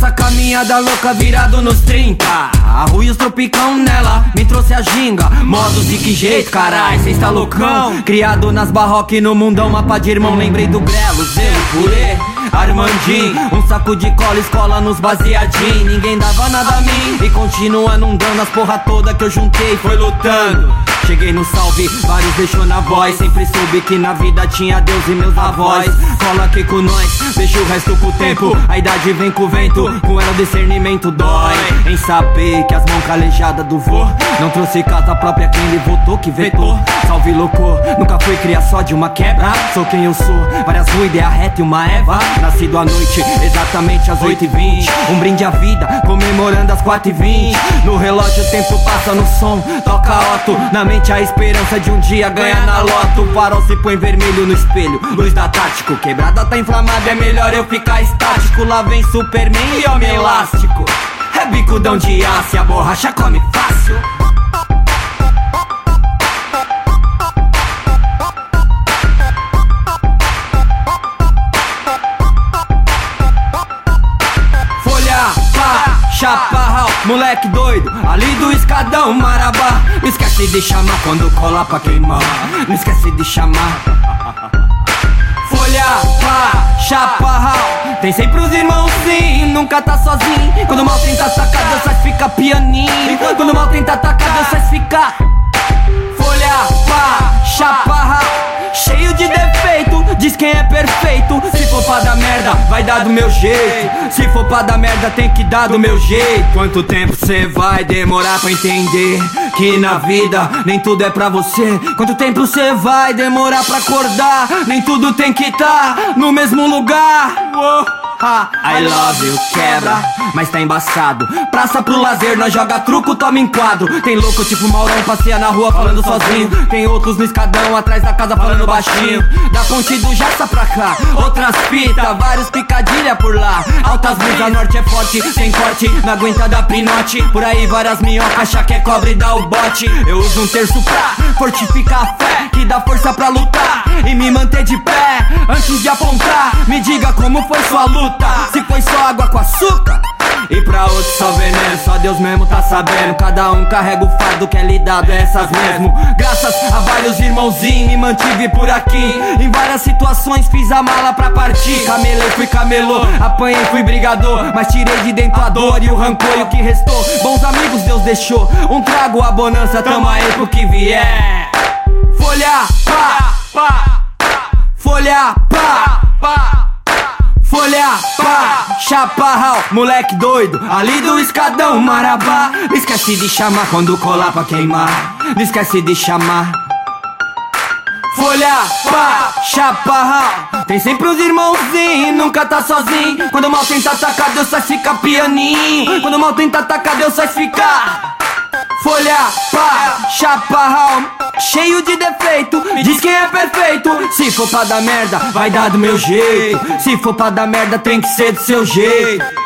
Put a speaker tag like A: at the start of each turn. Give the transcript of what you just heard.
A: Nessa caminhada louca virado nos 30, arruios tropicão nela, me trouxe a ginga. Modos de que jeito, carai, cê está loucão. Criado nas barrocas no mundão, mapa de irmão. Lembrei do Grelo, Zelo, Purê, Armandinho. Um saco de cola, escola nos baseadinho. Ninguém dava nada a mim e continua não dando. As porra toda que eu juntei foi lutando. Cheguei no salve, vários deixou na voz. Sempre soube que na vida tinha Deus e meus avós. Cola aqui com nós, deixa o resto pro tempo. A idade vem com o vento, com ela o discernimento dói. Em saber que as mãos calejadas do vô não trouxe casa própria, quem lhe votou que vetou. Salve louco, nunca fui criar só de uma quebra. Sou quem eu sou, várias ruas, ideia reta e uma Eva. Nascido à noite, exatamente às 8h20. Um brinde à vida, comemorando às 4h20. No relógio o tempo passa no som, toca Otto. Na mente a esperança de um dia ganhar na loto. O farol se põe vermelho no espelho, luz da tático. Quebrada tá inflamada, é melhor eu ficar estático. Lá vem Superman e homem elástico. É bicudão de aço e a borracha come fácil. Chaparral, moleque doido, ali do escadão Marabá. Não esquece de chamar quando cola pra queimar. Não esquece de chamar. Folha, pá, chaparral. Tem sempre os irmãos sim, nunca tá sozinho. Quando o mal tenta atacar, Deus faz ficar pianinho. Quando o mal tenta atacar, Deus faz ficar. Folha, pá, chaparral. Cheio de defeito, diz quem é perfeito. Se for pra dar merda, vai dar do meu jeito. Se for pra dar merda, tem que dar do meu jeito. Quanto tempo cê vai demorar pra entender que na vida nem tudo é pra você? Quanto tempo cê vai demorar pra acordar? Nem tudo tem que tá no mesmo lugar. I love you, quebra, mas tá embaçado. Praça pro lazer, nós joga truco, toma enquadro. Tem louco tipo Maurão, passeia na rua falando sozinho. Tem outros no escadão, atrás da casa falando baixinho. Da ponte do Jaça pra cá, outras fitas, vários picadilha por lá. Altas blusas, norte é forte, sem corte, não aguenta dar pinote. Por aí várias minhocas, achar que é cobre e dá o bote. Eu uso um terço pra fortificar a fé, que dá força pra lutar e me manter de pé. Antes de apontar, me diga como foi sua luta. Se foi só água com açúcar e pra outros só veneno, só Deus mesmo tá sabendo. Cada um carrega o fardo que é lhe dado, é essas mesmo. Graças a vários irmãozinhos me mantive por aqui. Em várias situações fiz a mala pra partir. Camelei, fui camelô, apanhei, fui brigador. Mas tirei de dentro a dor e o rancor e o que restou. Bons amigos Deus deixou, um trago a bonança, tamo aí pro que vier. Folha, pá, pá, folha, pá, pá. Folha, pá, chaparral, moleque doido, ali do escadão Marabá. Não esquece de chamar quando colar pra queimar. Não esquece de chamar. Folha, pá, chaparral. Tem sempre os irmãozinhos, nunca tá sozinho. Quando o mal tenta atacar, Deus faz ficar pianinho. Quando o mal tenta atacar, Deus faz ficar. Folha, pá, chaparral. Cheio de defeito, diz quem é perfeito. Se for pra dar merda, vai dar do meu jeito. Se for pra dar merda, tem que ser do seu jeito.